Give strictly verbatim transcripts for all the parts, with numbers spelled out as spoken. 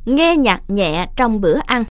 Nghe nhạc nhẹ trong bữa ăn.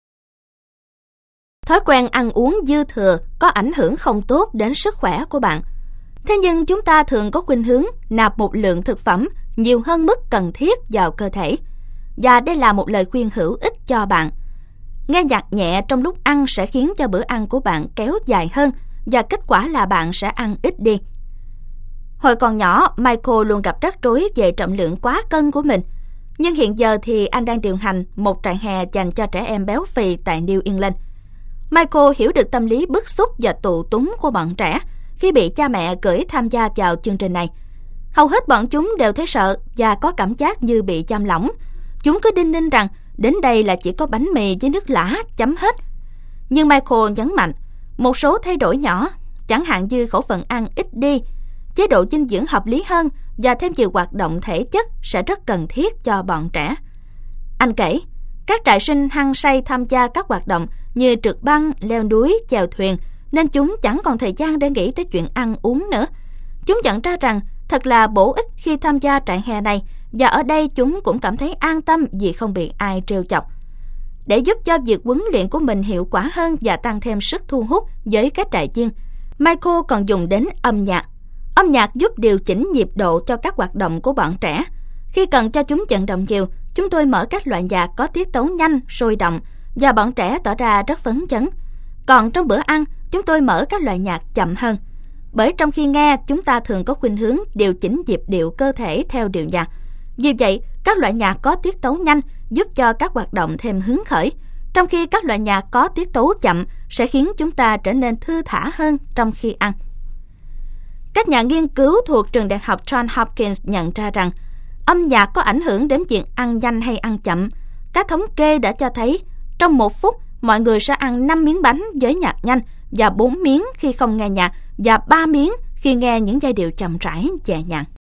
Thói quen ăn uống dư thừa có ảnh hưởng không tốt đến sức khỏe của bạn. Thế nhưng chúng ta thường có khuynh hướng nạp một lượng thực phẩm nhiều hơn mức cần thiết vào cơ thể. Và đây là một lời khuyên hữu ích cho bạn. Nghe nhạc nhẹ trong lúc ăn sẽ khiến cho bữa ăn của bạn kéo dài hơn và kết quả là bạn sẽ ăn ít đi. Hồi còn nhỏ, Michael luôn gặp rắc rối về trọng lượng quá cân của mình. Nhưng hiện giờ thì anh đang điều hành một trại hè dành cho trẻ em béo phì tại New England. Michael hiểu được tâm lý bức xúc và tù túng của bọn trẻ khi bị cha mẹ gửi tham gia vào chương trình này. Hầu hết bọn chúng đều thấy sợ và có cảm giác như bị giam lỏng. Chúng cứ đinh ninh rằng đến đây là chỉ có bánh mì với nước lã, chấm hết. Nhưng Michael nhấn mạnh, một số thay đổi nhỏ, chẳng hạn như khẩu phần ăn ít đi, chế độ dinh dưỡng hợp lý hơn và thêm nhiều hoạt động thể chất sẽ rất cần thiết cho bọn trẻ. Anh kể, các trại sinh hăng say tham gia các hoạt động như trượt băng, leo núi, chèo thuyền, nên chúng chẳng còn thời gian để nghĩ tới chuyện ăn uống nữa. Chúng nhận ra rằng thật là bổ ích khi tham gia trại hè này, và ở đây chúng cũng cảm thấy an tâm vì không bị ai trêu chọc. Để giúp cho việc huấn luyện của mình hiệu quả hơn và tăng thêm sức thu hút với các trại viên, Michael còn dùng đến âm nhạc. Âm nhạc giúp điều chỉnh nhịp độ cho các hoạt động của bọn trẻ. Khi cần cho chúng vận động nhiều, chúng tôi mở các loại nhạc có tiết tấu nhanh, sôi động, và bọn trẻ tỏ ra rất phấn chấn. Còn trong bữa ăn, chúng tôi mở các loại nhạc chậm hơn. Bởi trong khi nghe, chúng ta thường có khuynh hướng điều chỉnh nhịp điệu cơ thể theo điệu nhạc. Vì vậy, các loại nhạc có tiết tấu nhanh giúp cho các hoạt động thêm hứng khởi, trong khi các loại nhạc có tiết tấu chậm sẽ khiến chúng ta trở nên thư thả hơn trong khi ăn. Các nhà nghiên cứu thuộc trường đại học Johns Hopkins nhận ra rằng âm nhạc có ảnh hưởng đến chuyện ăn nhanh hay ăn chậm. Các thống kê đã cho thấy trong một phút, mọi người sẽ ăn năm miếng bánh với nhạc nhanh và bốn miếng khi không nghe nhạc và ba miếng khi nghe những giai điệu chậm rãi nhẹ nhàng.